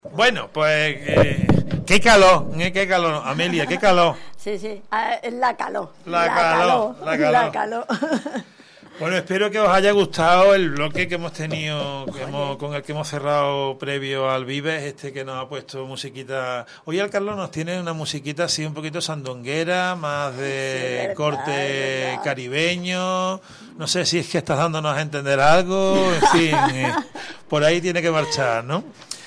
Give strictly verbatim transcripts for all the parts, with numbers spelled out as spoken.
Bueno, pues eh, qué calor, eh, qué calor, Amelia, qué calor. Sí, sí, ah, la calor. La, la calor, calor, la calor. La calor. Bueno, espero que os haya gustado el bloque que hemos tenido, que hemos, con el que hemos cerrado previo al Vives, este que nos ha puesto musiquita. Hoy el Carlos nos tiene una musiquita así un poquito sandonguera, más de sí, verdad, corte verdad. caribeño. No sé si es que estás dándonos a entender algo, en fin, eh, por ahí tiene que marchar, ¿no?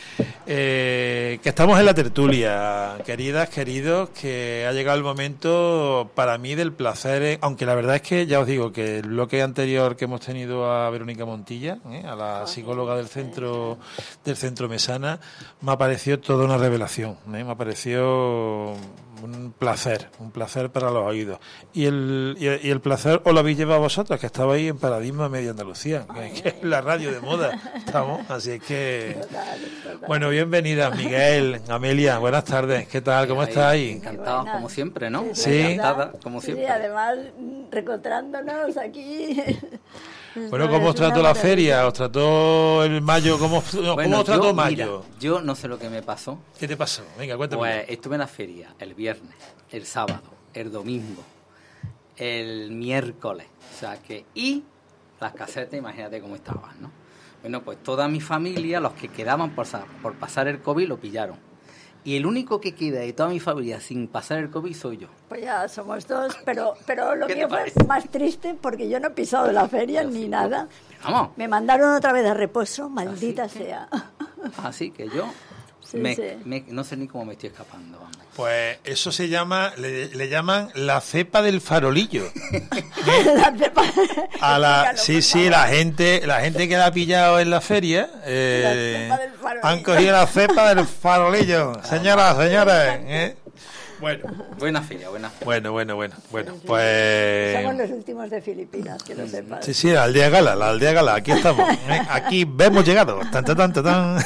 Eh, que estamos en la tertulia, queridas, queridos, que ha llegado el momento para mí del placer, aunque la verdad es que ya os digo que el bloque anterior que hemos tenido a Verónica Montilla, ¿eh? a la psicóloga del centro del centro Mesana, me ha parecido toda una revelación, ¿eh? me ha parecido un placer, un placer para los oídos. Y el, y el, y el placer os lo habéis llevado vosotros, que estabais en Paradigma Media Andalucía, que, que es la radio de moda, estamos, así es que... Bueno, bienvenidas, Miguel, Amelia, buenas tardes, ¿qué tal? ¿Cómo estáis? Encantados, como siempre, ¿no? Sí, encantada, como siempre. Sí, además, reencontrándonos aquí. Bueno, ¿cómo os trató la feria? ¿Os trató el mayo? ¿Cómo, bueno, ¿cómo os trató yo, mayo? Mira, yo no sé lo que me pasó. ¿Qué te pasó? Venga, cuéntame. Pues estuve en la feria el viernes, el sábado, el domingo, el miércoles, o sea que... Y las casetas, imagínate cómo estaban, ¿no? Bueno, pues toda mi familia, los que quedaban por, por pasar el COVID, lo pillaron. Y el único que queda de toda mi familia sin pasar el COVID soy yo. Pues ya somos dos, pero pero lo mío fue más triste porque yo no he pisado la feria pero ni sí, nada. Vamos. Me mandaron otra vez de reposo, maldita así sea. Que, así que yo sí, me, sí. Me, no sé ni cómo me estoy escapando. Vamos. Pues eso se llama, le, le llaman la cepa del farolillo. ¿Eh? La cepa. A la, sí, sí, la gente, la gente que la ha pillado en la feria, eh, la han cogido la cepa del farolillo, señoras, señores. ¿Eh? Bueno, buena feria, buena feria. Bueno, bueno, bueno, bueno, sí, sí. Pues... Somos los últimos de Filipinas, que lo sepas. Sí, sí, la aldea Gala, la aldea Gala, aquí estamos. ¿eh? Aquí hemos llegado. Tan, tan, tan, tan.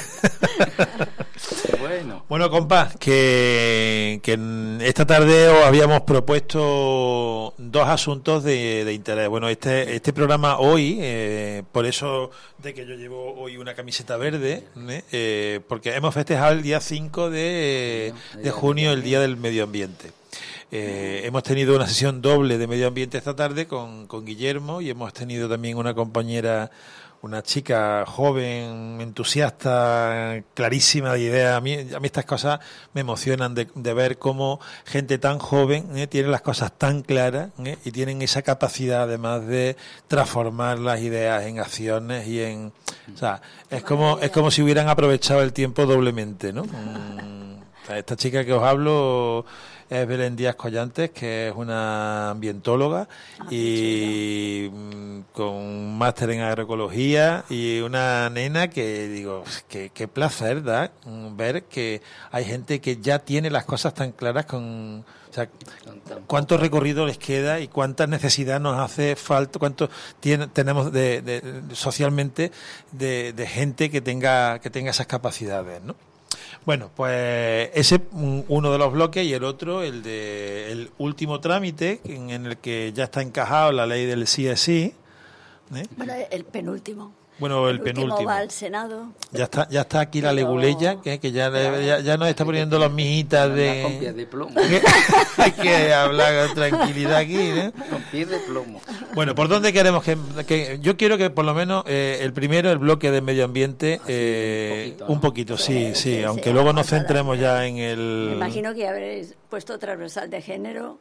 Bueno, bueno, compa, que, que esta tarde os habíamos propuesto dos asuntos de, de interés. Bueno, este este programa hoy, eh, por eso de que yo llevo hoy una camiseta verde, ¿eh? Eh, porque hemos festejado el día cinco de, de junio, el Día del Medio Ambiente. Eh, hemos tenido una sesión doble de medio ambiente esta tarde con, con Guillermo y hemos tenido también una compañera, una chica joven, entusiasta, clarísima de ideas. A mí, a mí estas cosas me emocionan de, de ver cómo gente tan joven eh, tiene las cosas tan claras eh, y tienen esa capacidad además de transformar las ideas en acciones y en... O sea, es como, es como si hubieran aprovechado el tiempo doblemente, ¿no? Mm, o sea, esta chica que os hablo... es Belén Díaz Collantes, que es una ambientóloga ah, y con un máster en agroecología y una nena que digo, que, qué placer da ver que hay gente que ya tiene las cosas tan claras con... O sea, cuánto recorrido les queda y cuánta necesidad nos hace falta, cuánto tiene, tenemos de, de, de socialmente de, de gente que tenga que tenga esas capacidades, ¿no? Bueno, pues ese uno de los bloques y el otro, el de el último trámite en, en el que ya está encajado la ley del sí es sí. ¿eh? Bueno, el penúltimo. Bueno, el, el penúltimo va al Senado. Ya está, ya está aquí la Pero... leguleya, que, que ya, ya, ya nos está poniendo las mijitas de... Con pies de plomo. Hay que hablar con tranquilidad aquí, ¿eh? Con pies de plomo. Bueno, ¿por dónde queremos que...? que yo quiero que por lo menos eh, el primero, el bloque de medio ambiente, eh, un poquito, ¿no? un poquito sí, sí, sí, sí aunque sí, luego nos centremos ya en el... Me imagino que habréis puesto transversal de género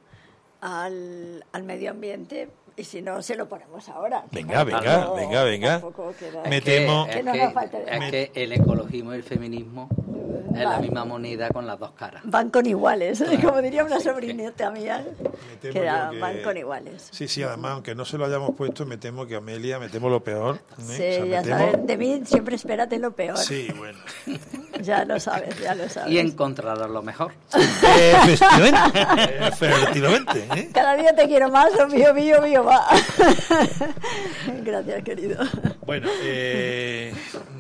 al, al medio ambiente... Y si no, se lo ponemos ahora. Venga, venga, no, venga, venga. Me temo... Es, que, es, que, es que el ecologismo y el feminismo es la misma moneda con las dos caras. Van con iguales, claro. Como diría una sobrinita mía, que, que van con iguales. Sí, sí, además, aunque no se lo hayamos puesto, me temo que Amelia, me temo lo peor. ¿eh? Sí, o sea, ya temo... sabes, de mí siempre espérate lo peor. Sí, bueno. Ya lo sabes, ya lo sabes. Y encontrarás lo mejor. Efectivamente, efectivamente. ¿eh? Cada día te quiero más, oh mío, mío, mío. Gracias, querido. Bueno, eh,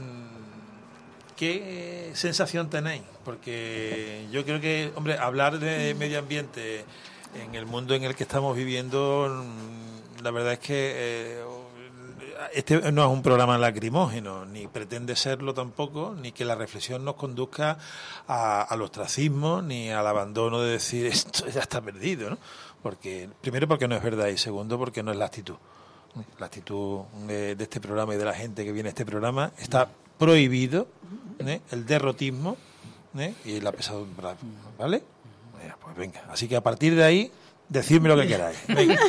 ¿qué sensación tenéis? Porque yo creo que, hombre, hablar de medio ambiente en el mundo en el que estamos viviendo, la verdad es que eh, este no es un programa lacrimógeno, ni pretende serlo tampoco, ni que la reflexión nos conduzca a, al ostracismo, ni al abandono de decir esto ya está perdido, ¿no? Porque, primero porque no es verdad y segundo porque no es la actitud. La actitud de, de este programa y de la gente que viene a este programa está prohibido, ¿eh? El derrotismo, ¿eh? Y la pesadumbre, ¿vale? Pues venga, así que a partir de ahí, decidme lo que queráis. Venga.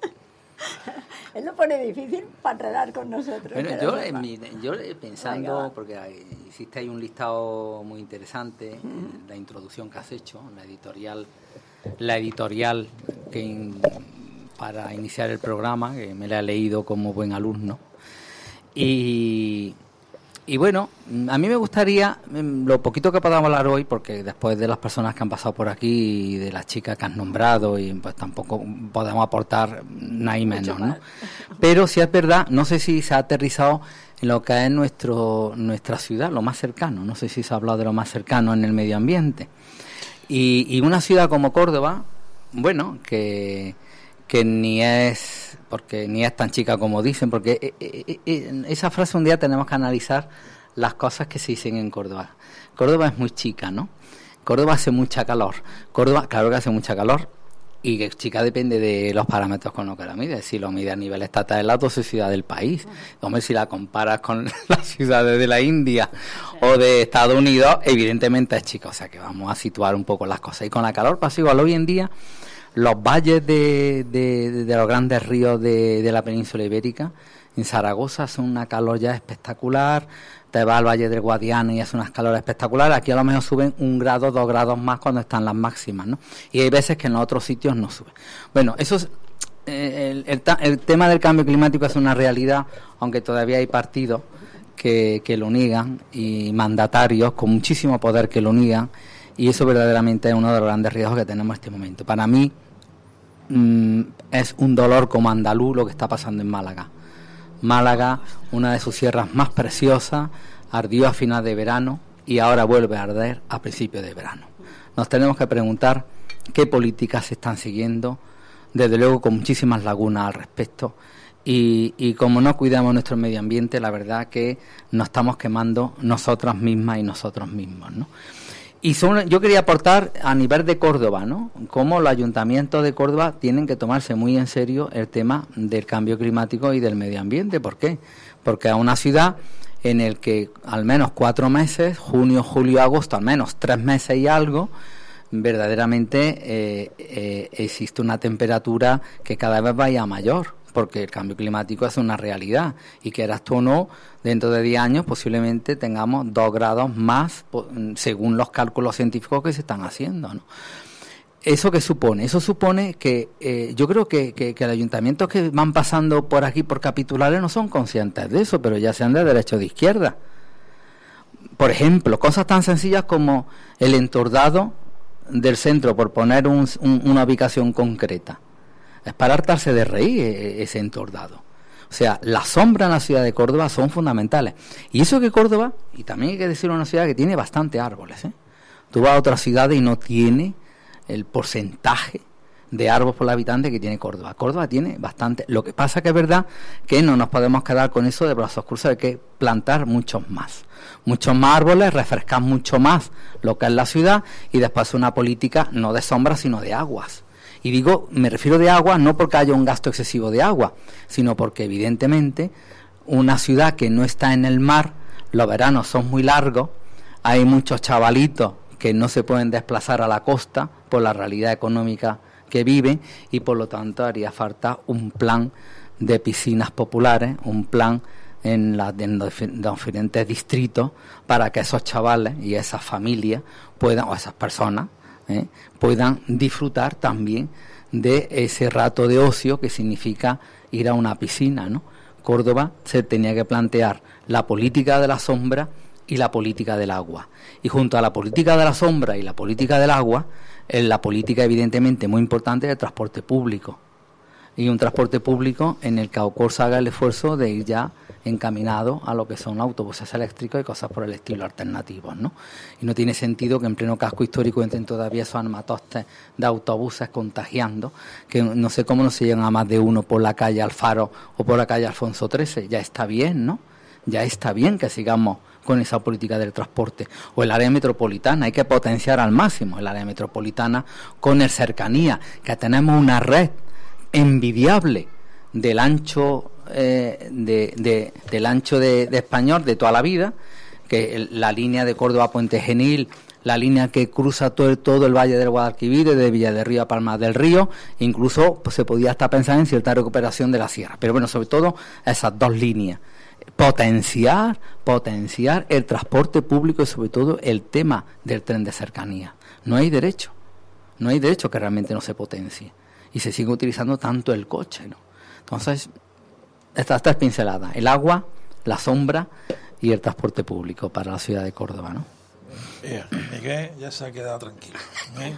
Él lo pone difícil para enredar con nosotros. Bueno, yo, en mi, yo pensando, venga, porque hay, hiciste ahí un listado muy interesante, mm. la introducción que has hecho, la editorial, la editorial que in, para iniciar el programa, que me la he leído como buen alumno. Y... Y bueno, a mí me gustaría, lo poquito que podamos hablar hoy, porque después de las personas que han pasado por aquí y de las chicas que has nombrado, y pues tampoco podemos aportar nada y menos, ¿no? Pero si es verdad, no sé si se ha aterrizado en lo que es nuestro nuestra ciudad, lo más cercano, no sé si se ha hablado de lo más cercano en el medio ambiente. Y, y una ciudad como Córdoba, bueno, que... que ni es, porque ni es tan chica como dicen, porque eh, eh, eh, esa frase un día tenemos que analizar las cosas que se dicen en Córdoba. Córdoba es muy chica, ¿no? Córdoba hace mucha calor. Córdoba, claro que hace mucha calor, y que chica depende de los parámetros con los que la mides. Si lo mide a nivel estatal, es la doce ciudad del país. Hombre, si la comparas con las ciudades de la India o de Estados Unidos, evidentemente es chica. O sea que vamos a situar un poco las cosas. Y con la calor pasa igual hoy en día. Los valles de, de, de los grandes ríos de, de la península ibérica, en Zaragoza hace una calor ya espectacular, te vas al Valle del Guadiana y hace unas calores espectaculares, aquí a lo mejor suben un grado, dos grados más cuando están las máximas, ¿no? Y hay veces que en los otros sitios no suben. Bueno, eso es, eh, el, el, el tema del cambio climático es una realidad, aunque todavía hay partidos que, que lo niegan y mandatarios con muchísimo poder que lo niegan, y eso verdaderamente es uno de los grandes riesgos que tenemos en este momento. Para mí mmm, es un dolor como andaluz lo que está pasando en Málaga. Málaga, una de sus sierras más preciosas, ardió a final de verano y ahora vuelve a arder a principios de verano. Nos tenemos que preguntar qué políticas se están siguiendo, desde luego con muchísimas lagunas al respecto. Y, y como no cuidamos nuestro medio ambiente, la verdad que nos estamos quemando nosotras mismas y nosotros mismos, ¿no? Y son, yo quería aportar a nivel de Córdoba, ¿no? Cómo los ayuntamientos de Córdoba tienen que tomarse muy en serio el tema del cambio climático y del medio ambiente. ¿Por qué? Porque es una ciudad en el que al menos cuatro meses, junio, julio, agosto, al menos tres meses y algo, verdaderamente eh, eh, existe una temperatura que cada vez vaya a mayor, porque el cambio climático es una realidad y quieras tú o no, dentro de diez años posiblemente tengamos dos grados más según los cálculos científicos que se están haciendo, ¿no? ¿Eso qué supone? Eso supone que eh, yo creo que, que, que los ayuntamientos que van pasando por aquí por capitulares no son conscientes de eso, pero ya sean de derecha o de izquierda. Por ejemplo, cosas tan sencillas como el entordado del centro, por poner un, un, una ubicación concreta. Es para hartarse de reír ese entordado. O sea, las sombras en la ciudad de Córdoba son fundamentales. Y eso que Córdoba, y también hay que decir una ciudad que tiene bastante árboles, ¿eh? Tú vas a otras ciudades y no tiene el porcentaje de árboles por habitante que tiene Córdoba. Córdoba tiene bastante. Lo que pasa que es verdad que no nos podemos quedar con eso de brazos cruzados, hay que plantar muchos más. Muchos más árboles, refrescar mucho más lo que es la ciudad y después una política no de sombras sino de aguas. Y digo, me refiero de agua no porque haya un gasto excesivo de agua, sino porque evidentemente una ciudad que no está en el mar, los veranos son muy largos, hay muchos chavalitos que no se pueden desplazar a la costa por la realidad económica que viven y por lo tanto haría falta un plan de piscinas populares, un plan en, la, en los diferentes distritos para que esos chavales y esas familias puedan, o esas personas, ¿Eh? puedan disfrutar también de ese rato de ocio que significa ir a una piscina, ¿no? Córdoba se tenía que plantear la política de la sombra y la política del agua. Y junto a la política de la sombra y la política del agua, en la política evidentemente muy importante del transporte público. y un transporte público en el que Aucorsa haga el esfuerzo de ir ya encaminado a lo que son autobuses eléctricos y cosas por el estilo alternativos, ¿no? Y no tiene sentido que en pleno casco histórico entren todavía esos armatostes de autobuses contagiando, que no sé cómo no se llegan a más de uno por la calle Alfaro o por la calle Alfonso trece. Ya está bien, ¿no? Ya está bien que sigamos con esa política del transporte. O el área metropolitana, hay que potenciar al máximo el área metropolitana con el cercanía, que tenemos una red envidiable del ancho eh, de, de, del ancho de, de español de toda la vida, que el, la línea de Córdoba a Puente Genil, la línea que cruza todo el, todo el Valle del Guadalquivir, de Villa del Río a Palmas del Río, incluso pues, se podía hasta pensar en cierta recuperación de la sierra, pero bueno, sobre todo esas dos líneas, potenciar, potenciar el transporte público y sobre todo el tema del tren de cercanía. No hay derecho, no hay derecho que realmente no se potencie y se sigue utilizando tanto el coche, ¿no? Entonces, estas tres pinceladas, el agua, la sombra y el transporte público para la ciudad de Córdoba, ¿no? Bien, Miguel ya se ha quedado tranquilo. ¿Eh?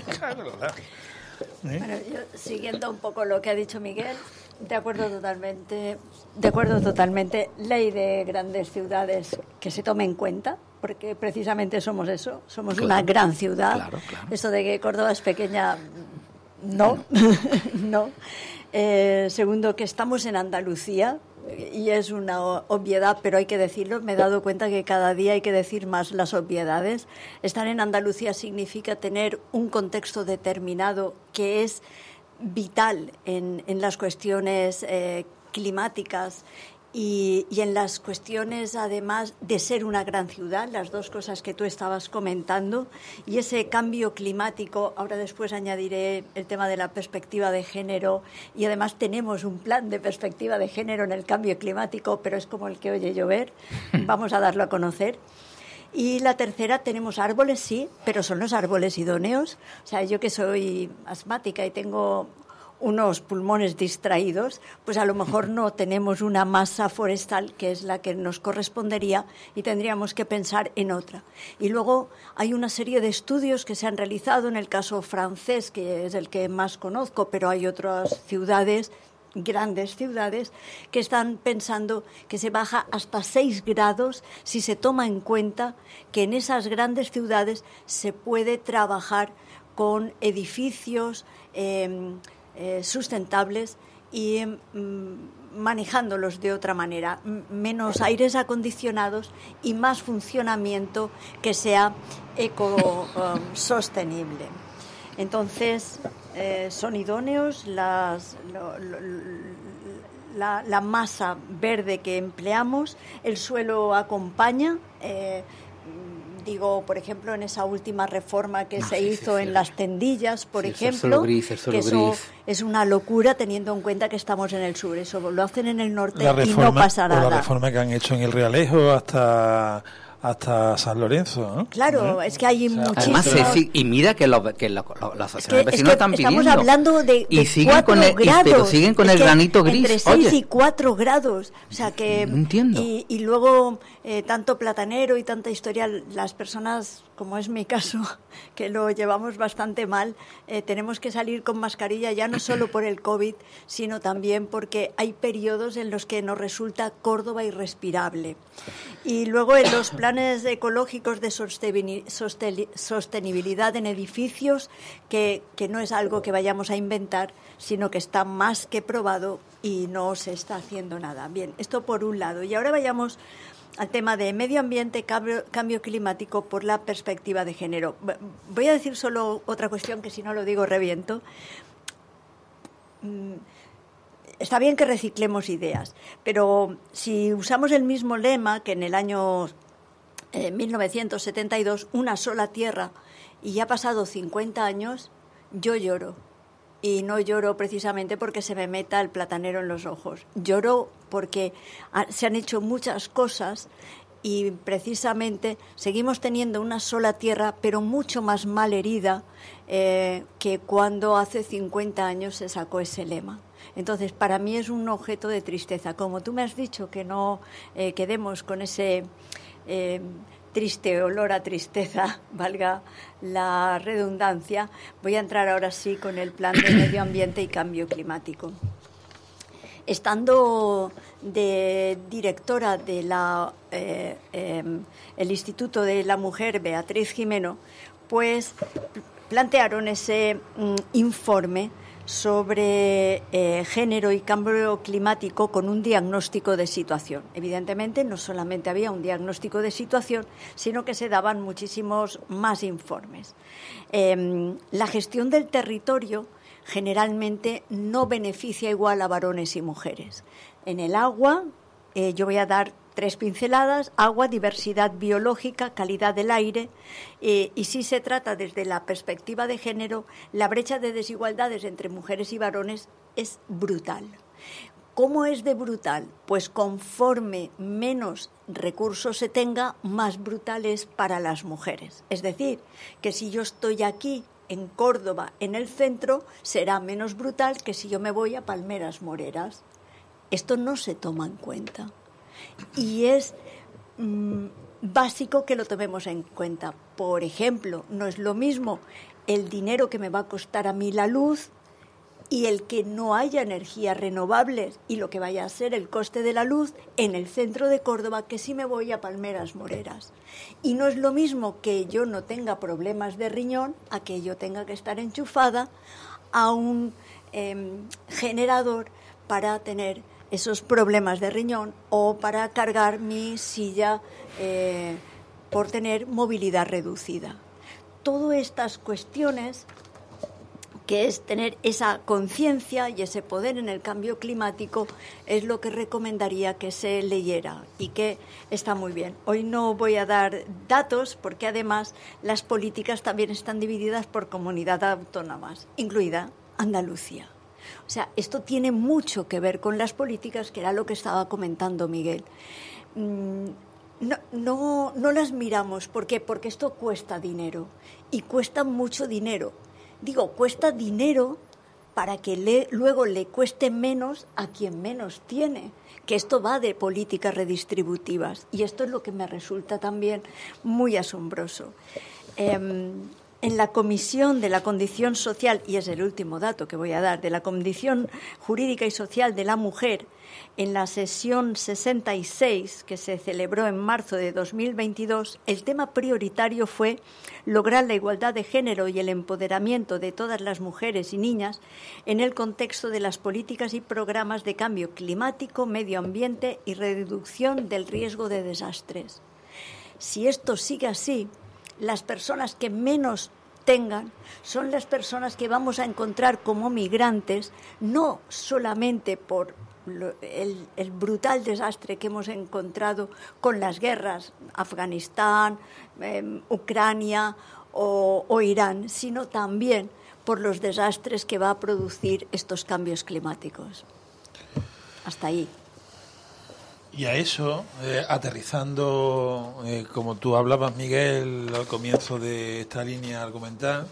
Bueno, yo, siguiendo un poco lo que ha dicho Miguel, de acuerdo totalmente, de acuerdo totalmente, ley de grandes ciudades que se tome en cuenta, porque precisamente somos eso, somos claro, una gran ciudad. Claro, claro. Eso de que Córdoba es pequeña, no, no. Eh, segundo, que estamos en Andalucía, y es una obviedad, pero hay que decirlo. Me he dado cuenta que cada día hay que decir más las obviedades. Estar en Andalucía significa tener un contexto determinado que es vital en, en las cuestiones eh, climáticas y, y en las cuestiones, además, de ser una gran ciudad, las dos cosas que tú estabas comentando, y ese cambio climático. Ahora después añadiré el tema de la perspectiva de género, y además tenemos un plan de perspectiva de género en el cambio climático, pero es como el que oye llover, vamos a darlo a conocer. Y la tercera, tenemos árboles, sí, pero son los árboles idóneos. O sea, yo que soy asmática y tengo unos pulmones distraídos, pues a lo mejor no tenemos una masa forestal que es la que nos correspondería y tendríamos que pensar en otra. Y luego hay una serie de estudios que se han realizado en el caso francés, que es el que más conozco, pero hay otras ciudades, grandes ciudades, que están pensando que se baja hasta seis grados si se toma en cuenta que en esas grandes ciudades se puede trabajar con edificios eh, eh, sustentables y eh, manejándolos de otra manera, menos aires acondicionados y más funcionamiento que sea ecosostenible. Entonces, eh, son idóneos las, lo, lo, la, la masa verde que empleamos, el suelo acompaña. Eh, digo, por ejemplo, en esa última reforma que no, se sí, hizo sí, en sí. las tendillas, por sí, ejemplo, gris, que eso gris. Es una locura teniendo en cuenta que estamos en el sur. Eso lo hacen en el norte reforma, y no pasa nada. La reforma que han hecho en el Realejo hasta hasta San Lorenzo, ¿no? Claro, ¿eh? Es que hay o sea, muchísimos... Además, sí, y mira que, lo, que lo, lo, las asociaciones es que, vecinos es que están pidiendo. Estamos hablando de, de y siguen cuatro con el, grados. Pero siguen con es el granito gris. Entre seis y cuatro grados. O sea que... No entiendo. Y, y luego, eh, tanto platanero y tanta historia, las personas, como es mi caso, que lo llevamos bastante mal, eh, tenemos que salir con mascarilla ya no solo por el COVID, sino también porque hay periodos en los que nos resulta Córdoba irrespirable. Y luego en los planes ecológicos de sostenibilidad en edificios, que, que no es algo que vayamos a inventar, sino que está más que probado y no se está haciendo nada. Bien, esto por un lado. Y ahora vayamos al tema de medio ambiente, cambio, cambio climático por la perspectiva de género. Voy a decir solo otra cuestión que si no lo digo reviento. Está bien que reciclemos ideas, pero si usamos el mismo lema que en el año eh, mil novecientos setenta y dos, una sola tierra, y ya ha pasado cincuenta años, yo lloro. Y no lloro precisamente porque se me meta el platanero en los ojos. Lloro porque ha, se han hecho muchas cosas y precisamente seguimos teniendo una sola tierra, pero mucho más mal herida eh, que cuando hace cincuenta años se sacó ese lema. Entonces, para mí es un objeto de tristeza. Como tú me has dicho que no eh, quedemos con ese eh, triste olor a tristeza, valga la redundancia, voy a entrar ahora sí con el plan de medio ambiente y cambio climático. estando de directora de la eh, eh, el Instituto de la Mujer Beatriz Gimeno, pues plantearon ese mm, informe sobre eh, género y cambio climático con un diagnóstico de situación. Evidentemente, no solamente había un diagnóstico de situación, sino que se daban muchísimos más informes. Eh, la gestión del territorio generalmente no beneficia igual a varones y mujeres. En el agua, eh, yo voy a dar tres pinceladas: agua, diversidad biológica, calidad del aire, eh, y si se trata desde la perspectiva de género, la brecha de desigualdades entre mujeres y varones es brutal. ¿Cómo es de brutal? Pues conforme menos recursos se tenga, más brutal es para las mujeres. Es decir, que si yo estoy aquí en Córdoba, en el centro, será menos brutal que si yo me voy a Palmeras Moreras. Esto no se toma en cuenta. Y es mmm, básico que lo tomemos en cuenta. Por ejemplo, no es lo mismo el dinero que me va a costar a mí la luz y el que no haya energías renovables y lo que vaya a ser el coste de la luz en el centro de Córdoba que si me voy a Palmeras Moreras. Y no es lo mismo que yo no tenga problemas de riñón a que yo tenga que estar enchufada a un eh, generador para tener esos problemas de riñón o para cargar mi silla eh, por tener movilidad reducida. Todas estas cuestiones, que es tener esa conciencia y ese poder en el cambio climático, es lo que recomendaría que se leyera y que está muy bien. Hoy no voy a dar datos porque además las políticas también están divididas por comunidades autónomas, incluida Andalucía. O sea, esto tiene mucho que ver con las políticas, que era lo que estaba comentando Miguel. No, no, no las miramos. ¿Por qué? Porque esto cuesta dinero y cuesta mucho dinero. Digo, cuesta dinero para que le, luego le cueste menos a quien menos tiene, que esto va de políticas redistributivas y esto es lo que me resulta también muy asombroso. Eh, En la Comisión de la Condición Social, y es el último dato que voy a dar, de la Condición Jurídica y Social de la Mujer, en la sesión sesenta y seis, que se celebró en marzo de dos mil veintidós, el tema prioritario fue lograr la igualdad de género y el empoderamiento de todas las mujeres y niñas en el contexto de las políticas y programas de cambio climático, medio ambiente y reducción del riesgo de desastres. Si esto sigue así, las personas que menos tengan son las personas que vamos a encontrar como migrantes, no solamente por lo, el, el brutal desastre que hemos encontrado con las guerras, Afganistán, eh, Ucrania o, o Irán, sino también por los desastres que va a producir estos cambios climáticos. Hasta ahí. Y a eso, eh, aterrizando, eh, como tú hablabas, Miguel, al comienzo de esta línea argumental,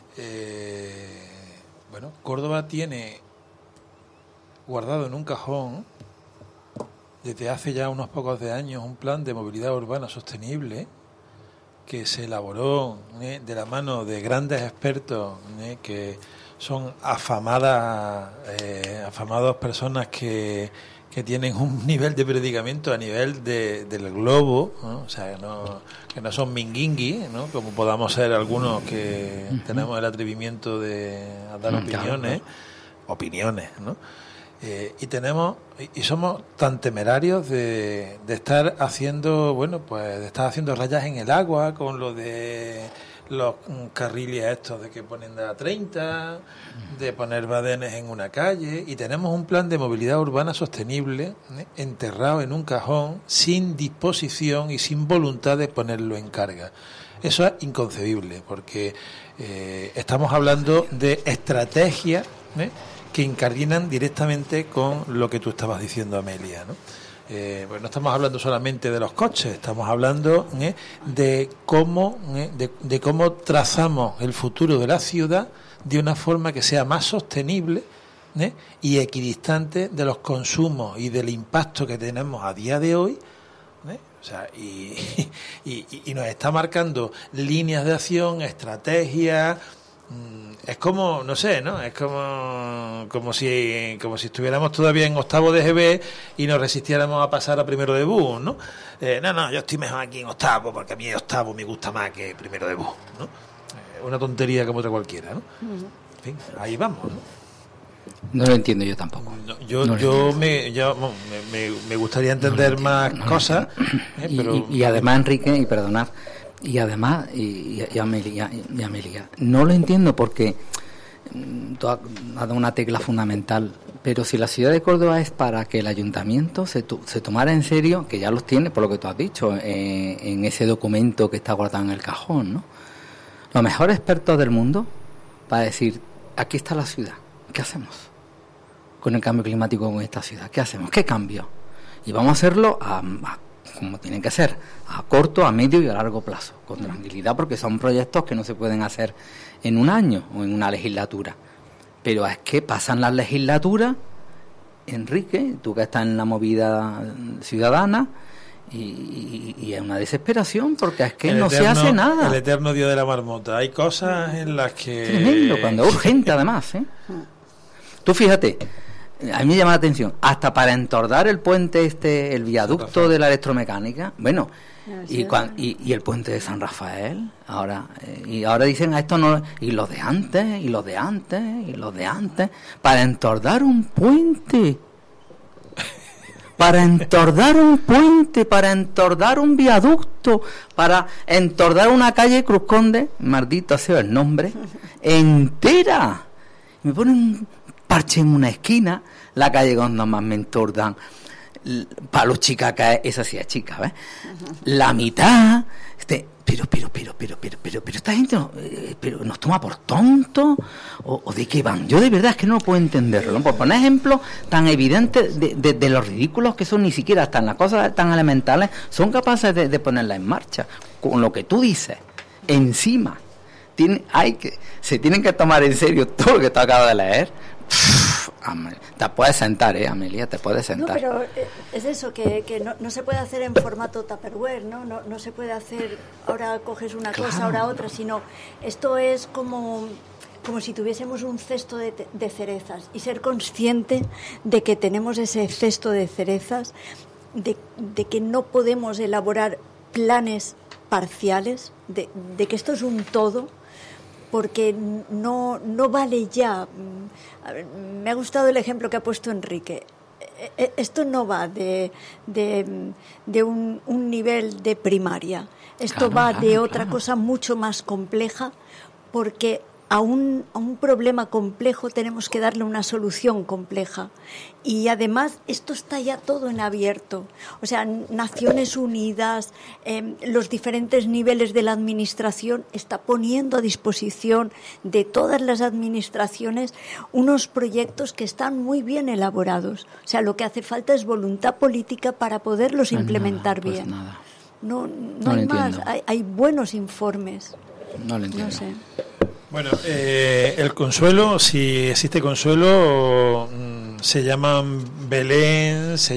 eh, bueno, Córdoba tiene guardado en un cajón, desde hace ya unos pocos de años, un plan de movilidad urbana sostenible que se elaboró eh, de la mano de grandes expertos eh, que son afamadas, eh, afamadas personas que que tienen un nivel de predicamento a nivel de, del globo, ¿no? O sea, que no, que no son minguingui, ¿no? Como podamos ser algunos que uh-huh. tenemos el atrevimiento de dar opiniones, opiniones, ¿no? Eh, y tenemos y, y somos tan temerarios de, de estar haciendo, bueno, pues de estar haciendo rayas en el agua con lo de los carriles estos de que ponen de a treinta, de poner badenes en una calle, y tenemos un plan de movilidad urbana sostenible ¿eh? enterrado en un cajón sin disposición y sin voluntad de ponerlo en carga. Eso es inconcebible, porque eh, estamos hablando de estrategias ¿eh? que incardinan directamente con lo que tú estabas diciendo, Amelia, ¿no? Eh, pues no estamos hablando solamente de los coches, estamos hablando ¿eh? de cómo ¿eh? de, de cómo trazamos el futuro de la ciudad de una forma que sea más sostenible ¿eh? y equidistante de los consumos y del impacto que tenemos a día de hoy. ¿eh? O sea, y, y, y nos está marcando líneas de acción, estrategias es como, no sé, ¿no? Es como como si como si estuviéramos todavía en octavo de G B y nos resistiéramos a pasar a primero de B U, ¿no? Eh, no, no, yo estoy mejor aquí en octavo porque a mí octavo me gusta más que primero de B U, ¿no? Eh, una tontería como otra cualquiera, ¿no? En fin, ahí vamos, ¿no? No lo entiendo yo tampoco. No, yo no yo, me, yo me, me, me gustaría entender no más no cosas. Eh, y, pero... y, y además, Enrique, y perdonad, y además, y, y, Amelia, y Amelia, no lo entiendo porque tú has dado una tecla fundamental, pero si la ciudad de Córdoba es para que el ayuntamiento se, tu, se tomara en serio, que ya los tiene, por lo que tú has dicho, eh, en ese documento que está guardado en el cajón, ¿no? Los mejores expertos del mundo para decir, aquí está la ciudad, ¿qué hacemos con el cambio climático en esta ciudad? ¿Qué hacemos? ¿Qué cambio? Y vamos a hacerlo a, a, como tienen que ser, a corto, a medio y a largo plazo, con tranquilidad, porque son proyectos que no se pueden hacer en un año o en una legislatura. Pero es que pasan las legislaturas, Enrique, tú que estás en la movida ciudadana, y, y, y es una desesperación, porque es que el no eterno, se hace nada. El eterno Dios de la marmota. Hay cosas en las que... Tremendo, cuando es urgente además, ¿eh? Tú fíjate, a mí me llama la atención, hasta para entordar el puente este, el viaducto de la electromecánica, bueno, y, cuan, y, y el puente de San Rafael, ahora eh, y ahora dicen a esto no, y los de antes, y los de antes, y los de antes, para entordar un puente, para entordar un puente, para entordar un viaducto, para entordar una calle Cruz Conde, maldito sea el nombre, entera. Me ponen un parche en una esquina, la calle cuando más me entordan, para los chicas que esa sí es chica, ¿ves? Uh-huh. La mitad, este, pero, pero, pero, pero, pero, pero, pero esta gente no, eh, pero nos toma por tontos, o, o de qué van. Yo de verdad es que no puedo entenderlo, ¿no? Por poner ejemplos tan evidentes de, de, de los ridículos que son, ni siquiera hasta en las cosas tan elementales, son capaces de, de ponerla en marcha, con lo que tú dices, encima. Tiene, hay que, se tienen que tomar en serio todo lo que tú acabas de leer. Pff, te puedes sentar, ¿eh, Amelia? Te puedes sentar. No, pero es eso, que, que no, no se puede hacer en formato Tupperware, ¿no? No, no se puede hacer, ahora coges una claro. cosa, ahora otra, sino esto es como, como si tuviésemos un cesto de, de cerezas y ser consciente de que tenemos ese cesto de cerezas, de, de que no podemos elaborar planes parciales, de, de que esto es un todo, porque no, no vale ya. A ver, me ha gustado el ejemplo que ha puesto Enrique. Esto no va de, de, de un, un nivel de primaria. Esto claro, va claro, de otra claro. cosa mucho más compleja, porque a un, a un problema complejo tenemos que darle una solución compleja. Y además esto está ya todo en abierto. O sea, Naciones Unidas, eh, los diferentes niveles de la administración está poniendo a disposición de todas las administraciones unos proyectos que están muy bien elaborados. O sea, lo que hace falta es voluntad política para poderlos pues implementar nada, pues bien. Nada. No, no, no hay más, hay, hay buenos informes. No lo entiendo. No sé. Bueno, eh, el consuelo, si existe consuelo, se llaman Belén, se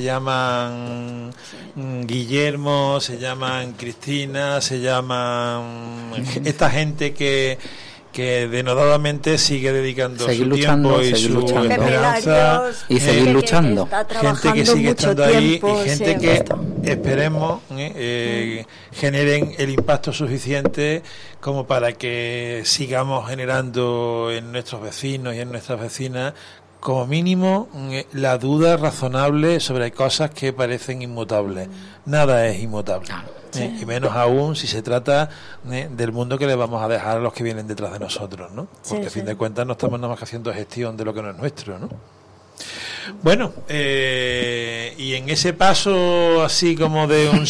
llaman Guillermo, se llaman Cristina, se llaman esta gente que que denodadamente sigue dedicando seguir su luchando, tiempo y su luchando. esperanza y seguir luchando, gente que sigue estando ahí y gente sí, que esperemos eh, eh, generen el impacto suficiente como para que sigamos generando en nuestros vecinos y en nuestras vecinas como mínimo eh, la duda razonable sobre cosas que parecen inmutables. Nada es inmutable. Claro. Eh, sí. Y menos aún si se trata eh, del mundo que le vamos a dejar a los que vienen detrás de nosotros, ¿no? Porque sí, a fin sí. de cuentas no estamos nada más que haciendo gestión de lo que no es nuestro, ¿no? Bueno, eh, y en ese paso así como de un...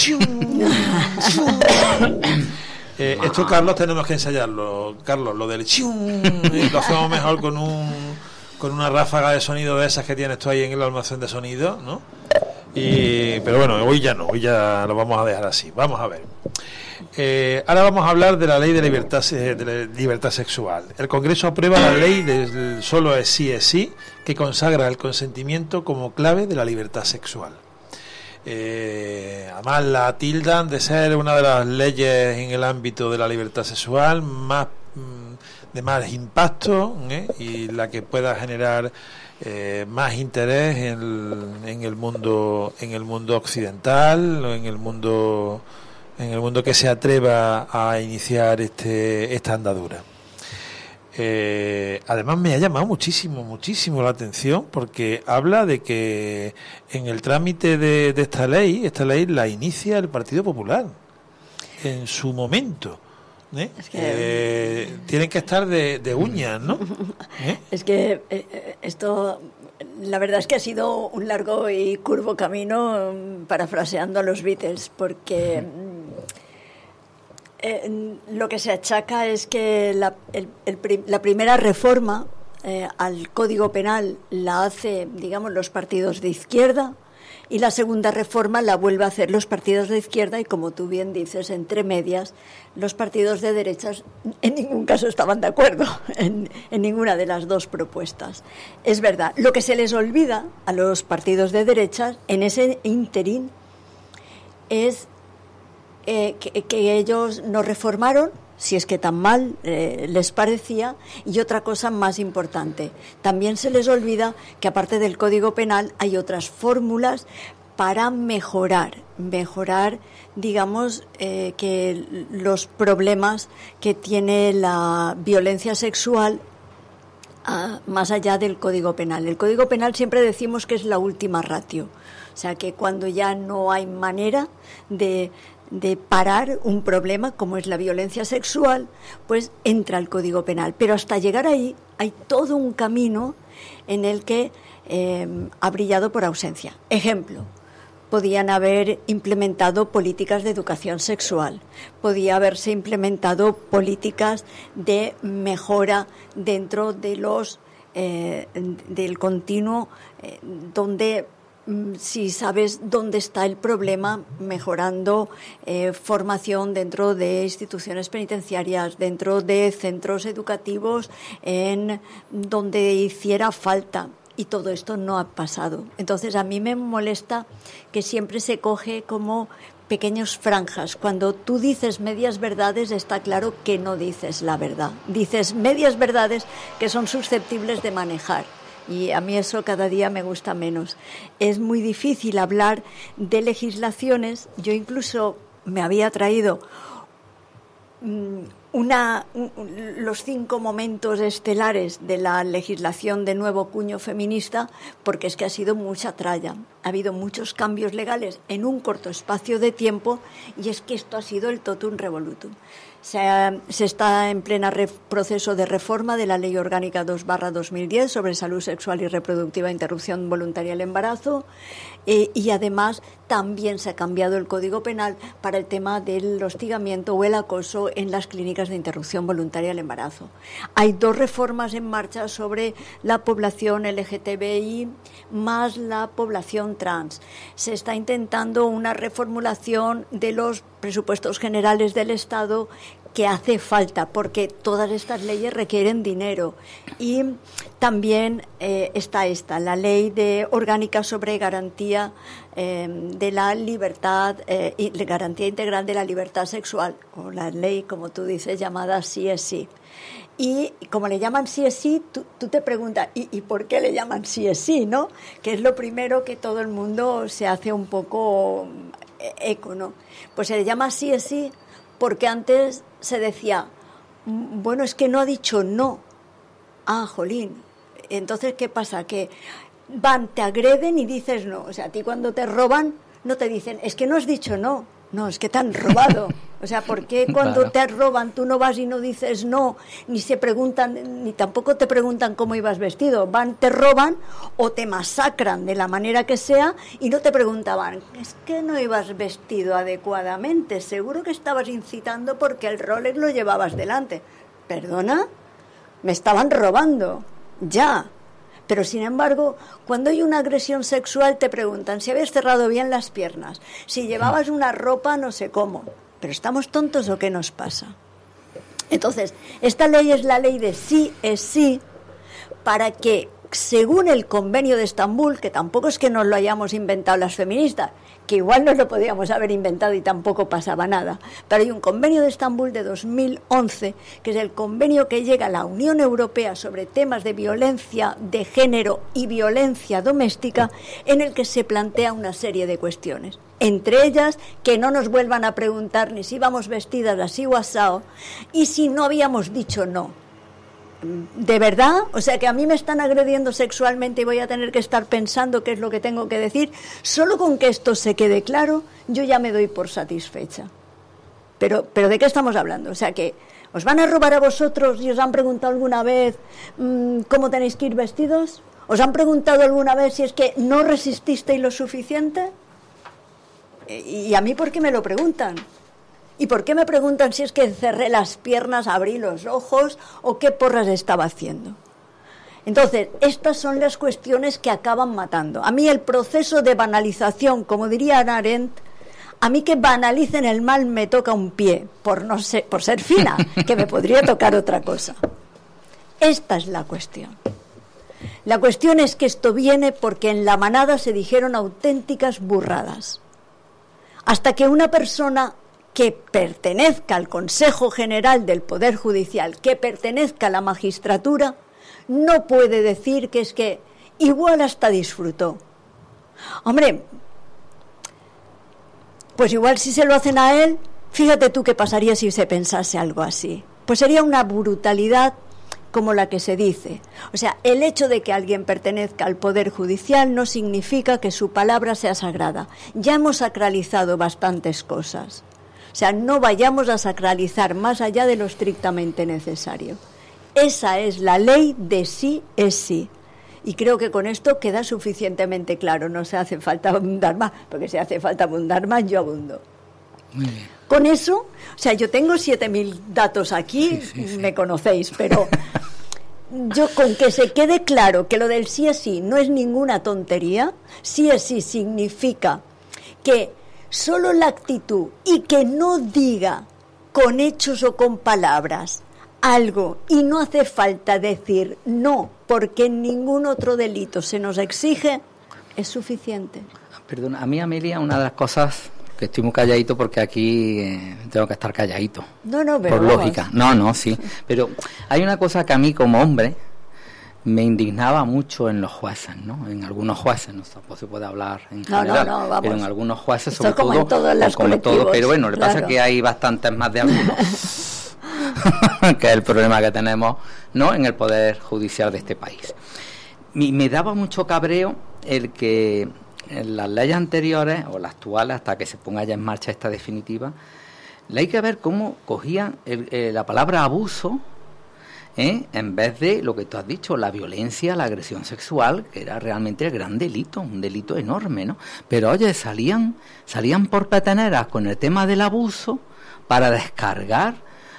eh, esto, Carlos, tenemos que ensayarlo. Carlos, lo del... lo hacemos mejor con un con una ráfaga de sonido de esas que tienes tú ahí en el almacén de sonido, ¿no? Y, pero bueno, hoy ya no, hoy ya lo vamos a dejar así. Vamos a ver. Eh, ahora vamos a hablar de la ley de libertad, de la libertad sexual. El Congreso aprueba la ley de solo es sí es sí, que consagra el consentimiento como clave de la libertad sexual. Eh, además la tildan de ser una de las leyes en el ámbito de la libertad sexual más de más impacto, ¿eh? y la que pueda generar eh, más interés en, en el mundo en el mundo occidental o en el mundo en el mundo que se atreva a iniciar este esta andadura. Eh, además me ha llamado muchísimo, muchísimo la atención porque habla de que en el trámite de, de esta ley, esta ley la inicia el Partido Popular en su momento. ¿Eh? Es que, eh, tienen que estar de, de uñas, ¿no? ¿Eh? Es que eh, esto, la verdad es que ha sido un largo y curvo camino, parafraseando a los Beatles, porque eh, lo que se achaca es que la, el, el, la primera reforma eh, al Código Penal la hace, digamos, los partidos de izquierda, y la segunda reforma la vuelve a hacer los partidos de izquierda, y como tú bien dices, entre medias, los partidos de derechas en ningún caso estaban de acuerdo en, en ninguna de las dos propuestas. Es verdad, lo que se les olvida a los partidos de derechas en ese ínterin es eh, que, que ellos no reformaron, si es que tan mal eh, les parecía, y otra cosa más importante, también se les olvida que aparte del Código Penal hay otras fórmulas para mejorar, mejorar, digamos, eh, que los problemas que tiene la violencia sexual ah, más allá del Código Penal. El Código Penal siempre decimos que es la última ratio, o sea que cuando ya no hay manera de de parar un problema como es la violencia sexual, pues entra el Código Penal. Pero hasta llegar ahí hay todo un camino en el que eh, ha brillado por ausencia. Ejemplo, podían haber implementado políticas de educación sexual, podía haberse implementado políticas de mejora dentro de los eh, del continuo eh, donde si sabes dónde está el problema, mejorando eh, formación dentro de instituciones penitenciarias, dentro de centros educativos, en donde hiciera falta. Y todo esto no ha pasado. Entonces a mí me molesta que siempre se coge como pequeños franjas. Cuando tú dices medias verdades, está claro que no dices la verdad. Dices medias verdades que son susceptibles de manejar. Y a mí eso cada día me gusta menos. Es muy difícil hablar de legislaciones. Yo incluso me había traído una, un, los cinco momentos estelares de la legislación de nuevo cuño feminista, porque es que ha sido mucha tralla. Ha habido muchos cambios legales en un corto espacio de tiempo, y es que esto ha sido el totum revolutum. Se, ha, se está en plena re, proceso de reforma de la Ley Orgánica dos barra dos mil diez sobre salud sexual y reproductiva e interrupción voluntaria del embarazo, eh, y además también se ha cambiado el Código Penal para el tema del hostigamiento o el acoso en las clínicas de interrupción voluntaria del embarazo. Hay dos reformas en marcha sobre la población L G T B I más la población trans. Se está intentando una reformulación de los presupuestos generales del Estado, que hace falta porque todas estas leyes requieren dinero. Y también eh, está esta, la ley de orgánica sobre garantía eh, de la libertad, eh, y garantía integral de la libertad sexual, o la ley, como tú dices, llamada sí es sí. Y como le llaman sí es sí, tú, tú te preguntas, ¿y, ¿y por qué le llaman sí es sí, no? Que es lo primero que todo el mundo se hace un poco eco, ¿no? Pues se le llama sí es sí porque antes se decía, bueno, es que no ha dicho no. Ah, jolín. Entonces, ¿qué pasa? Que van, te agreden y dices no. O sea, a ti cuando te roban no te dicen, es que no has dicho no. No, es que te han robado. O sea, ¿por qué cuando claro. te roban tú no vas y no dices no? Ni se preguntan, ni tampoco te preguntan cómo ibas vestido. Van, te roban o te masacran de la manera que sea y no te preguntaban, es que no ibas vestido adecuadamente, seguro que estabas incitando porque el Rolex lo llevabas delante. ¿Perdona? Me estaban robando. Ya. Pero, sin embargo, cuando hay una agresión sexual te preguntan si habías cerrado bien las piernas, si llevabas una ropa no sé cómo. ¿Pero estamos tontos o qué nos pasa? Entonces, esta ley es la ley de sí es sí, para que según el convenio de Estambul, que tampoco es que nos lo hayamos inventado las feministas, que igual nos lo podíamos haber inventado y tampoco pasaba nada, pero hay un convenio de Estambul de dos mil once, que es el convenio que llega a la Unión Europea sobre temas de violencia de género y violencia doméstica, en el que se plantea una serie de cuestiones. Entre ellas, que no nos vuelvan a preguntar ni si íbamos vestidas así o asao, y si no habíamos dicho no. ¿De verdad? O sea, que a mí me están agrediendo sexualmente y voy a tener que estar pensando qué es lo que tengo que decir. Solo con que esto se quede claro, yo ya me doy por satisfecha. Pero, pero ¿de qué estamos hablando? O sea, que ¿os van a robar a vosotros y os han preguntado alguna vez mmm, cómo tenéis que ir vestidos? ¿Os han preguntado alguna vez si es que no resististeis lo suficiente? ¿Y a mí por qué me lo preguntan? ¿Y por qué me preguntan si es que cerré las piernas, abrí los ojos o qué porras estaba haciendo? Entonces, estas son las cuestiones que acaban matando. A mí el proceso de banalización, como diría Hannah Arendt, a mí que banalicen el mal me toca un pie, por, no ser, por ser fina, que me podría tocar otra cosa. Esta es la cuestión. La cuestión es que esto viene porque en la manada se dijeron auténticas burradas. Hasta que una persona que pertenezca al Consejo General del Poder Judicial, que pertenezca a la magistratura, no puede decir que es que igual hasta disfrutó. Hombre, pues igual si se lo hacen a él, fíjate tú qué pasaría si se pensase algo así. Pues sería una brutalidad como la que se dice. O sea, el hecho de que alguien pertenezca al Poder Judicial no significa que su palabra sea sagrada. Ya hemos sacralizado bastantes cosas. O sea, no vayamos a sacralizar más allá de lo estrictamente necesario. Esa es la ley de sí es sí. Y creo que con esto queda suficientemente claro. No se hace falta abundar más, porque si hace falta abundar más, yo abundo. Muy bien. Con eso, o sea, yo tengo siete mil datos aquí, sí, sí, sí. Me conocéis, pero yo con que se quede claro que lo del sí es sí no es ninguna tontería. Sí es sí significa que solo la actitud y que no diga con hechos o con palabras algo y no hace falta decir no porque en ningún otro delito se nos exige, es suficiente. Perdona, a mí, Amelia, una de las cosas que estoy muy calladito porque aquí eh, tengo que estar calladito. No, no, pero por vamos. lógica. No, no, sí. Pero hay una cosa que a mí como hombre me indignaba mucho en los jueces, ¿no? En algunos jueces, no tampoco se puede hablar en no, general, no, no, vamos. pero en algunos jueces, Esto sobre como todo, en todos los como todo, pero bueno, lo que claro. pasa es que hay bastantes más de algunos, que es el problema que tenemos, ¿no? En el Poder Judicial de este país. Y me daba mucho cabreo el que en las leyes anteriores, o las actuales, hasta que se ponga ya en marcha esta definitiva, hay que ver cómo cogían el, eh, la palabra abuso, ¿eh? En vez de lo que tú has dicho, la violencia, la agresión sexual, que era realmente el gran delito, un delito enorme, ¿no? Pero oye, salían, salían por peteneras con el tema del abuso para descargar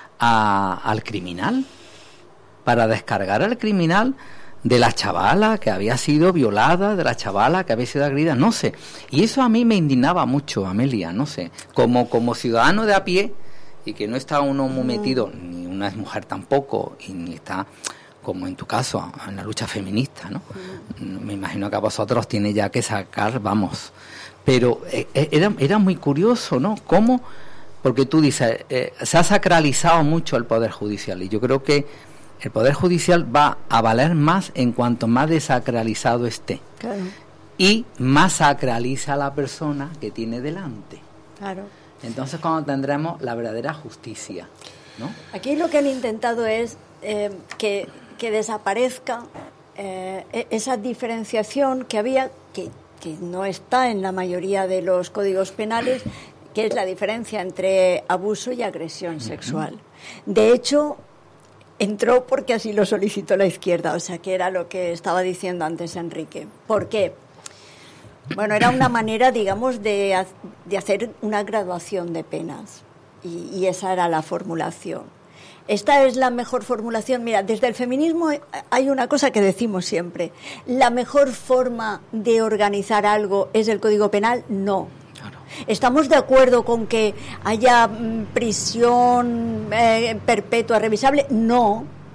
a, al criminal, para descargar al criminal de la chavala que había sido violada, de la chavala que había sido agredida, no sé. Y eso a mí me indignaba mucho, Amelia, no sé. Como, como ciudadano de a pie, y que no está uno muy metido, ni una es mujer tampoco, y ni está, como en tu caso, en la lucha feminista, ¿no? Me imagino que a vosotros tiene ya que sacar, vamos. Pero eh, era, era muy curioso, ¿no? Cómo, porque tú dices, eh, se ha sacralizado mucho el Poder Judicial, y yo creo que el Poder Judicial va a valer más en cuanto más desacralizado esté. Claro. Y más sacraliza a la persona que tiene delante. Claro. Entonces, cuando tendremos la verdadera justicia, ¿no? Aquí lo que han intentado es eh, que, que desaparezca eh, esa diferenciación que había, que, que no está en la mayoría de los códigos penales, que es la diferencia entre abuso y agresión sexual. De hecho, entró porque así lo solicitó la izquierda, o sea, que era lo que estaba diciendo antes Enrique. ¿Por qué? Bueno, era una manera, digamos, de, de hacer una graduación de penas, y, y esa era la formulación. Esta es la mejor formulación. Mira, desde el feminismo hay una cosa que decimos siempre: ¿la mejor forma de organizar algo es el Código Penal? No. Claro. ¿Estamos de acuerdo con que haya mm, prisión eh, perpetua revisable? No.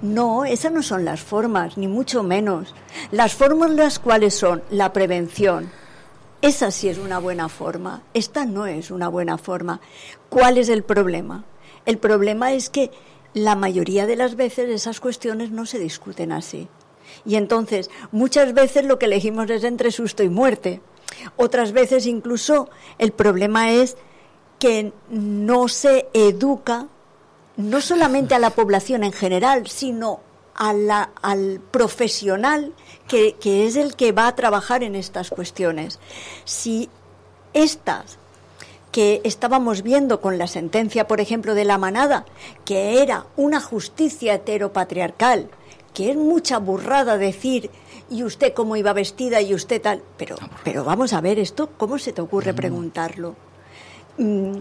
No, esas no son las formas, ni mucho menos. Las formas las cuales son la prevención. Esa sí es una buena forma. Esta no es una buena forma. ¿Cuál es el problema? El problema es que la mayoría de las veces esas cuestiones no se discuten así. Y entonces, muchas veces lo que elegimos es entre susto y muerte. Otras veces incluso el problema es que no se educa no solamente a la población en general, sino a la, al profesional que, que es el que va a trabajar en estas cuestiones. Si estas que estábamos viendo con la sentencia, por ejemplo, de La Manada, que era una justicia heteropatriarcal, que es mucha burrada decir, y usted cómo iba vestida y usted tal, pero, pero vamos a ver esto, ¿cómo se te ocurre preguntarlo? Mm,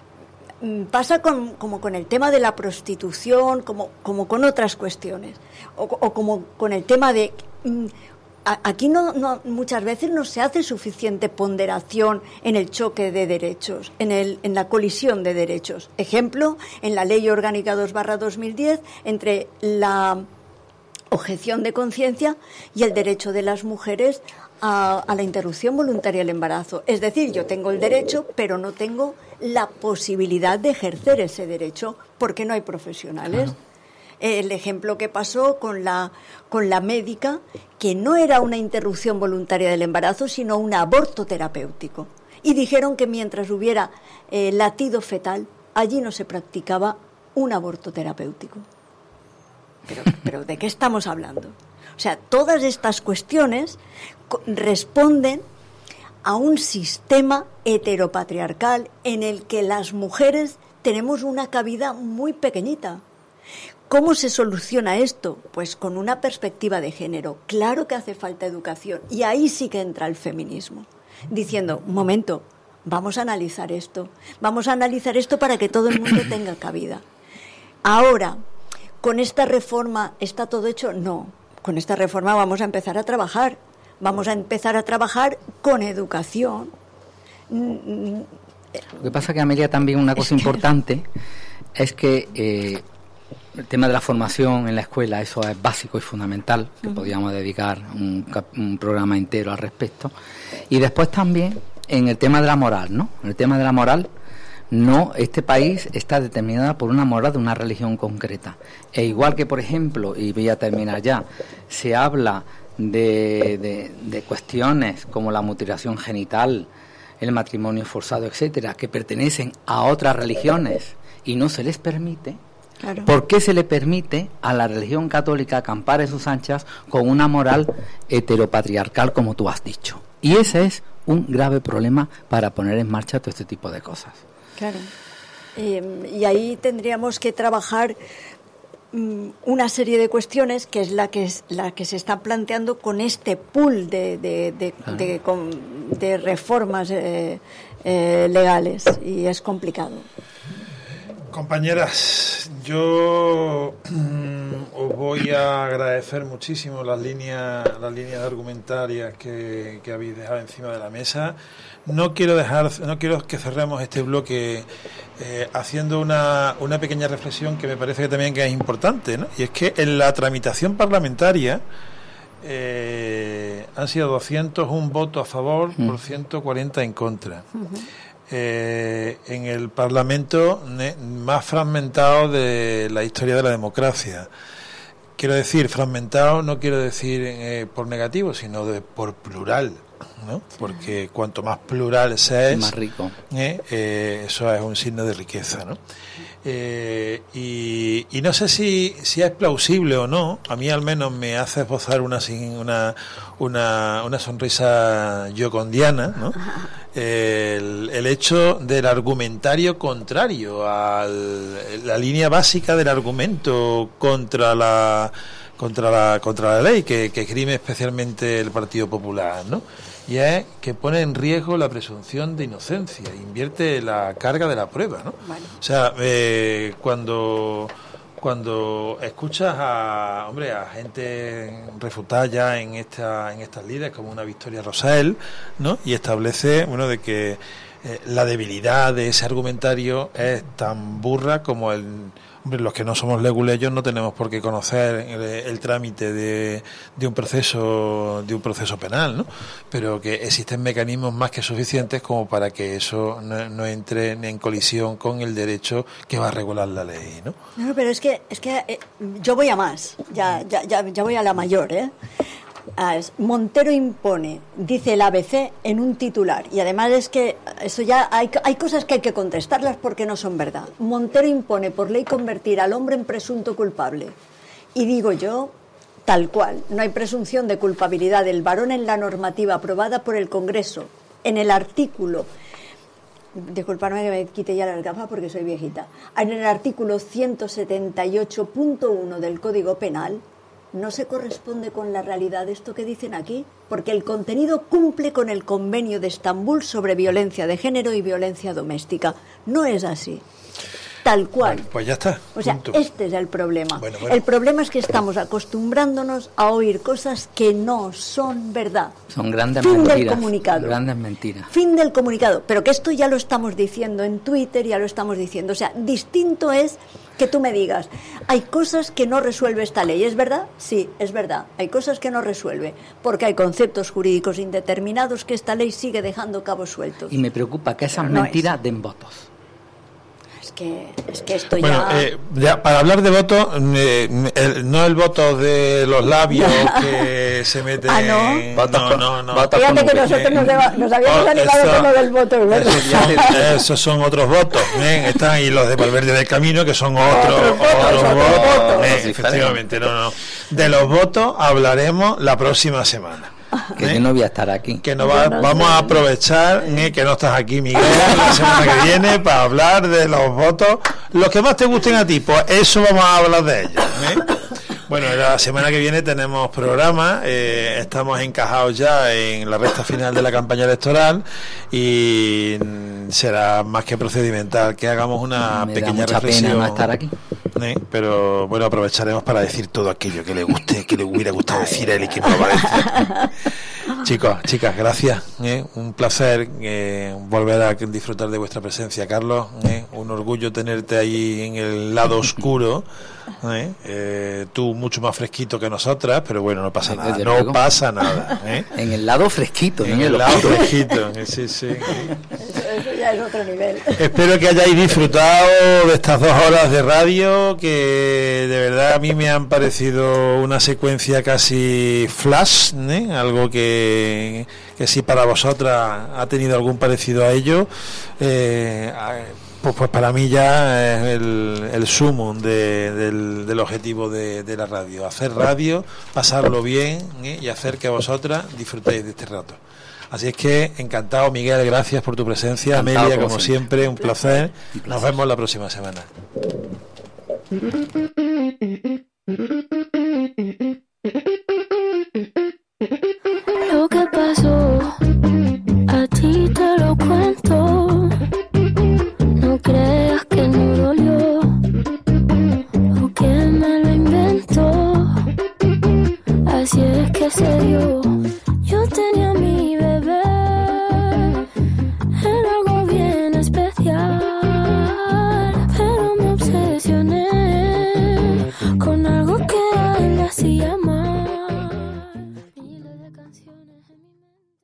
Pasa con, como con el tema de la prostitución, como, como con otras cuestiones, o, o como con el tema de... Mm, a, aquí no, no, muchas veces no se hace suficiente ponderación en el choque de derechos, en, el, en la colisión de derechos. Ejemplo, en la Ley Orgánica dos barra dos mil diez, entre la objeción de conciencia y el derecho de las mujeres a, a la interrupción voluntaria del embarazo. Es decir, yo tengo el derecho, pero no tengo la posibilidad de ejercer ese derecho porque no hay profesionales. Claro. El ejemplo que pasó con la, con la médica, que no era una interrupción voluntaria del embarazo, sino un aborto terapéutico. Y dijeron que mientras hubiera eh, latido fetal, allí no se practicaba un aborto terapéutico. Pero, pero ¿de qué estamos hablando? O sea, todas estas cuestiones responden a un sistema heteropatriarcal en el que las mujeres tenemos una cabida muy pequeñita. ¿Cómo se soluciona esto? Pues con una perspectiva de género. Claro que hace falta educación y ahí sí que entra el feminismo, diciendo, un momento, vamos a analizar esto, vamos a analizar esto para que todo el mundo tenga cabida. Ahora, ¿con esta reforma está todo hecho? No, con esta reforma vamos a empezar a trabajar. Vamos a empezar a trabajar con educación. Lo que pasa que, Amelia, también una cosa es que... importante es que eh, el tema de la formación en la escuela, eso es básico y fundamental, que uh-huh. podríamos dedicar un, un programa entero al respecto. Y después también en el tema de la moral, ¿no? En el tema de la moral, no, este país está determinado por una moral de una religión concreta. E igual que, por ejemplo, y voy a terminar ya, se habla De, de, de cuestiones como la mutilación genital, el matrimonio forzado, etcétera, que pertenecen a otras religiones y no se les permite. Claro. ¿Por qué se le permite a la religión católica acampar en sus anchas con una moral heteropatriarcal, como tú has dicho? Y ese es un grave problema para poner en marcha todo este tipo de cosas. Claro. Eh, y ahí tendríamos que trabajar una serie de cuestiones que es la que es la que se está planteando con este pool de de, de, ah. de, de, de reformas eh, eh, legales, y es complicado. Compañeras, yo mm, os voy a agradecer muchísimo las líneas las líneas argumentarias que, que habéis dejado encima de la mesa. No quiero dejar, no quiero que cerremos este bloque eh, haciendo una, una pequeña reflexión que me parece que también que es importante, ¿no? Y es que en la tramitación parlamentaria eh, han sido doscientos uno votos a favor mm. por ciento cuarenta en contra. Uh-huh. Eh, en el Parlamento más fragmentado de la historia de la democracia. Quiero decir, fragmentado no quiero decir eh, por negativo, sino de, por plural, ¿no? Porque cuanto más plural se es, más rico. Eh, eh, eso es un signo de riqueza, ¿no? Eh, y, y no sé si, si es plausible o no. A mí al menos me hace esbozar una una una, una sonrisa yocondiana, ¿no? El, el hecho del argumentario contrario a la línea básica del argumento contra la contra la contra la ley que, que esgrime especialmente el Partido Popular, ¿no? Y es que pone en riesgo la presunción de inocencia, invierte la carga de la prueba, ¿no? Vale. O sea, eh, cuando cuando escuchas a hombre a gente refutada ya en esta en estas líderes como una Victoria Rosell, ¿no? Y establece, bueno, de que eh, la debilidad de ese argumentario es tan burra como el Hombre, los que no somos leguleyos no tenemos por qué conocer el, el trámite de, de un proceso de un proceso penal, ¿no? Pero que existen mecanismos más que suficientes como para que eso no, no entre en colisión con el derecho que va a regular la ley, ¿no? No, pero es que es que eh, yo voy a más, ya ya ya, ya voy a la mayor, ¿eh? Ah, es, Montero impone, dice el A B C en un titular, y además es que eso ya hay, hay cosas que hay que contestarlas porque no son verdad. Montero impone por ley convertir al hombre en presunto culpable, y digo yo, tal cual, no hay presunción de culpabilidad del varón en la normativa aprobada por el Congreso, en el artículo, disculpadme que me quite ya las gafas porque soy viejita, en el artículo ciento setenta y ocho punto uno del Código Penal. No se corresponde con la realidad esto que dicen aquí, porque el contenido cumple con el Convenio de Estambul sobre violencia de género y violencia doméstica. No es así. Tal cual. Bueno, pues ya está. O sea, punto. Este es el problema. Bueno, bueno. El problema es que estamos acostumbrándonos a oír cosas que no son verdad. Son grandes fin mentiras. Del comunicado. Grandes mentiras. Fin del comunicado. Pero que esto ya lo estamos diciendo en Twitter, ya lo estamos diciendo. O sea, distinto es que tú me digas, hay cosas que no resuelve esta ley. ¿Es verdad? Sí, es verdad. Hay cosas que no resuelve, porque hay conceptos jurídicos indeterminados que esta ley sigue dejando cabos sueltos. Y me preocupa que esas Pero no mentiras es. den votos. Es que, es que esto Bueno, ya... eh, ya, para hablar de votos, eh, el- no el voto de los labios que se meten... Ah, ¿no? Votos no, con- no, no. votos Fíjate con que V. nosotros nos, deba- nos habíamos Oh, animado eso- con lo del voto, ¿verdad? Eso ya- esos son otros votos, ¿eh? Están ahí los de Valverde del Camino, que son otros Otros votos, otros otros votos, votos. ¿eh? Efectivamente, no, no. De los votos hablaremos la próxima semana. Que ¿eh? yo no voy a estar aquí. Que nos va- Yo no vamos sé. a aprovechar ¿eh? que no estás aquí, Miguel, la semana que viene para hablar de los votos, los que más te gusten a ti, pues eso vamos a hablar de ellos. ¿eh? Bueno, la semana que viene tenemos programa, eh, estamos encajados ya en la recta final de la campaña electoral y mm, será más que procedimental que hagamos una Me da pequeña mucha reflexión. pena no estar aquí. ¿eh? Pero bueno, aprovecharemos para decir todo aquello que le guste, que le hubiera gustado decir a él y que no lo va a decir. Chicos, chicas, gracias. ¿eh? Un placer eh, volver a disfrutar de vuestra presencia, Carlos. ¿eh? Un orgullo tenerte ahí en el lado oscuro. ¿eh? Eh, tú mucho más fresquito que nosotras, pero bueno, no pasa nada. Desde No luego. pasa nada. ¿eh? En el lado fresquito, En no el lo lado oscuro. fresquito. eh, Sí, sí. Eso, eso ya es otro nivel. Espero que hayáis disfrutado de estas dos horas de radio que de verdad a mí me han parecido una secuencia casi flash, ¿eh? Algo que, que si para vosotras ha tenido algún parecido a ello, eh, pues, pues para mí ya es el, el sumum de- del, del objetivo de, de la radio, hacer radio, pasarlo bien ¿eh? y hacer que vosotras disfrutéis de este rato. Así es que encantado, Miguel, gracias por tu presencia. Encantado, Amelia, como como siempre. siempre, un placer. Un placer. Nos vemos la próxima semana. Lo que pasó, a ti te lo cuento. No creas que no dolió o que me lo inventó. Así es que se dio.